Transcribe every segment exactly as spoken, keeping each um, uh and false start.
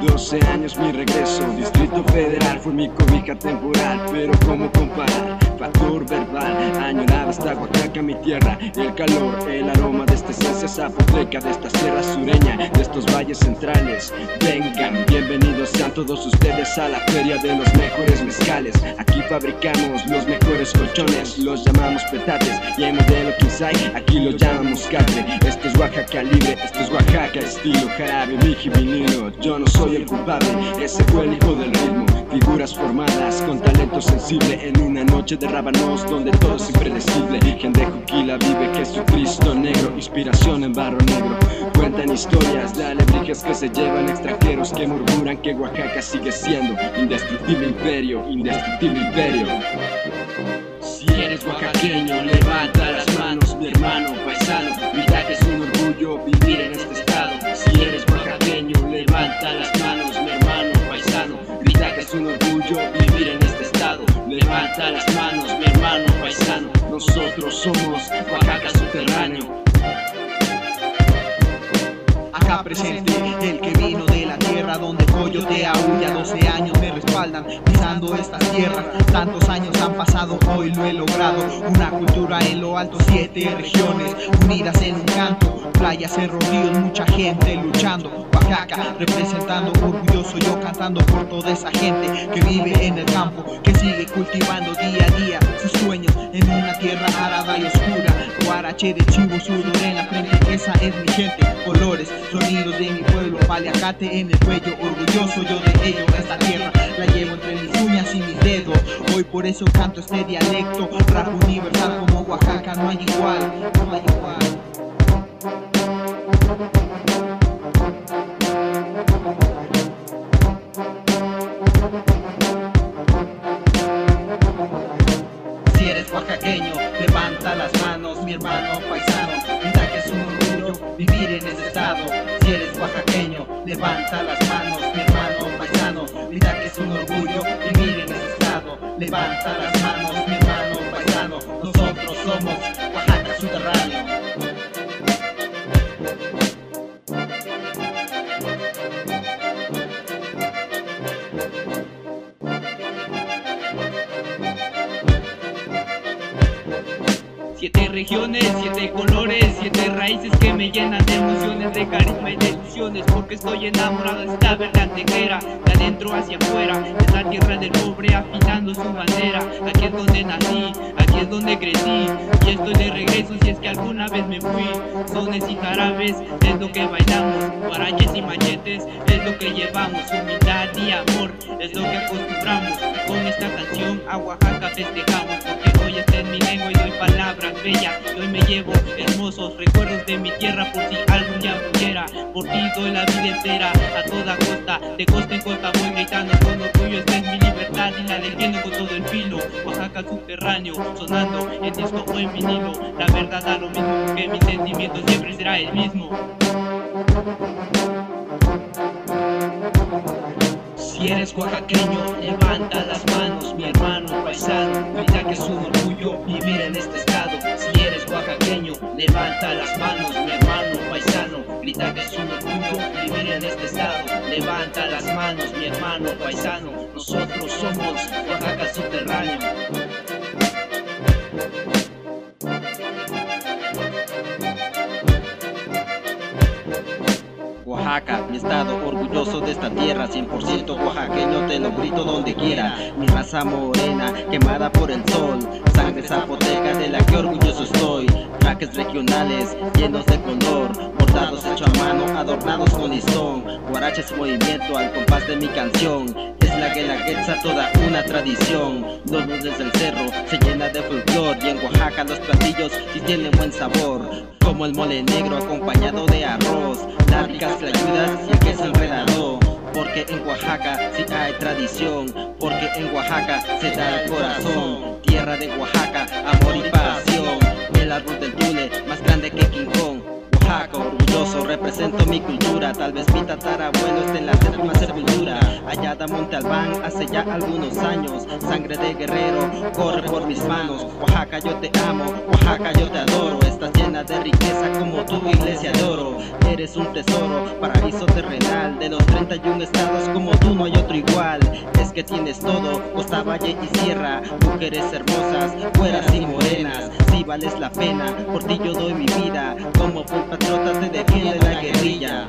doce años mi regreso, Distrito Federal fue mi cobija temporal. Pero cómo comparar, factor verbal, añoraba esta Oaxaca mi tierra. El calor, el aroma de esta esencia zapoteca, de esta sierra sureña, de estos valles centrales. Vengan, bienvenidos sean todos ustedes a la feria de los mejores mezcales. Aquí fabricamos los mejores colchones, los llamamos petates, y en modelo Kinsai aquí lo llamamos catre. Esto es Oaxaca libre, esto es Oaxaca estilo jarabe, miji vinilo. Yo no soy el culpable, ese fue el hijo del ritmo. Figuras formadas con talento sensible en una noche de rábanos donde todo es impredecible. Gente Juquila vive Jesucristo negro, inspiración en barro negro. Cuentan historias de alebrijes que se llevan extranjeros, que murmuran que Oaxaca sigue siendo indestructible imperio, indestructible imperio. Si eres oaxaqueño, levanta las manos, mi hermano paisano. Mira que es un orgullo vivir en este estado. Si eres oaxaqueño, levanta las manos, mi hermano paisano. Mira que es un orgullo vivir en este estado. Levanta las manos, mi hermano paisano. Nosotros somos Oaxaca subterráneo. Acá presente, el que vino de la tierra donde el coyote aúlla. Doce años me respaldan pisando estas tierras. Tantos años han pasado, hoy lo he logrado. Una cultura en lo alto, siete regiones unidas en un canto. Playas, cerros, ríos, mucha gente luchando. Oaxaca representando, orgulloso yo cantando por toda esa gente que vive en el campo, que sigue cultivando día a día sus sueños en una tierra arada y oscura. Guarache de chivo, sudor en la frente, esa es mi gente. Colores, sonidos de mi pueblo, paliacate en el cuello, orgulloso yo de ello. Esta tierra la llevo entre mis uñas y mis dedos, hoy por eso canto este dialecto. Rap universal como Oaxaca, no hay igual, no hay igual. Si eres oaxaqueño, levanta las manos, mi hermano paisano. Mira que es un orgullo vivir en este estado. Si eres oaxaqueño, levanta las manos, mi hermano paisano. Mira que es un orgullo vivir en este estado. Levanta las manos, mi hermano paisano. Nosotros somos Oaxaca subterráneo. Siete regiones, siete colores, siete raíces que me llenan de emociones, de carisma y de ilusiones. Porque estoy enamorado de esta verdad negra, de adentro hacia afuera, de esta tierra del pobre afinando su bandera. Aquí es donde nací, aquí es donde crecí, y estoy de regreso si es que alguna vez me fui. Sones y jarabes es lo que bailamos, guaraches y machetes es lo que llevamos. Humildad y amor es lo que acostumbramos, y con esta canción a Oaxaca festejamos. Porque hoy está en mi lengua y doy palabras bellas, y hoy me llevo hermosos recuerdos de mi tierra. Por si algún día muriera, por ti doy la vida entera. A toda costa, de costa en costa voy gritando con orgullo, esta es mi libertad y la defiendo con todo el filo. Oaxaca subterráneo, sonando en disco o en vinilo. La verdad da lo mismo, porque mi sentimiento siempre será el mismo. Si eres oaxaqueño, levanta las manos, mi hermano paisano. Mira que es un orgullo vivir en este estado. Si eres oaxaqueño, levanta las manos, mi hermano paisano. Grita que es un orgullo vivir en este estado. Levanta las manos, mi hermano paisano. Nosotros somos Oaxaca subterráneo. Oaxaca, mi estado, orgulloso de esta tierra, cien por ciento oaxaqueño, te lo grito donde quiera. Mi raza morena, quemada por el sol, sangre zapoteca de la que orgulloso estoy. Trajes regionales, llenos de color, bordados hecho a mano, adornados con listón. Guaraches movimiento al compás de mi canción, es la guelaguetza, toda una tradición. Los lunes del cerro se llena de folclor, y en Oaxaca los platillos sí tienen buen sabor, como el mole negro acompañado de arroz, las ricas tlayudas y el queso enredado. Porque en Oaxaca sí hay tradición, porque en Oaxaca se da el corazón. Tierra de Oaxaca, amor y pasión, el árbol del tule más grande que King Kong. Oaxaca, orgulloso, represento mi cultura. Tal vez mi tatarabuelo esté en la misma sepultura. allá de Monte Albán hace ya algunos años. Sangre de guerrero corre por mis manos. Oaxaca yo te amo, Oaxaca yo te adoro. Estás llena de riqueza como tu iglesia de oro. Eres un tesoro, paraíso terrenal. De los treinta y un estados como tú no hay otro igual. Es que tienes todo, costa, valle y sierra. Mujeres hermosas, güeras y morenas. Si vales la pena, por ti yo doy mi vida. Como buen patriota te defiende la guerrilla.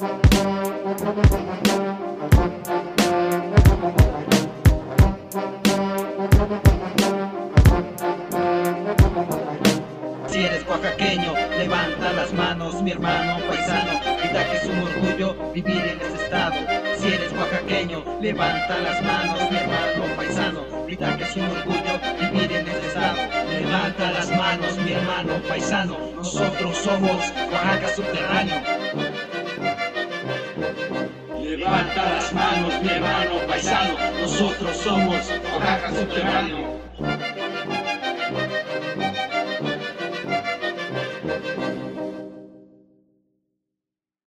Si eres oaxaqueño, levanta las manos, mi hermano paisano, grita que es un orgullo vivir en este estado. Si eres oaxaqueño, levanta las manos, mi hermano paisano, grita que es un orgullo vivir en este estado. Levanta las manos, mi hermano paisano, nosotros somos Oaxaca subterráneo. Levanta las manos, mi hermano paisano, nosotros somos Oaxaca subterráneo.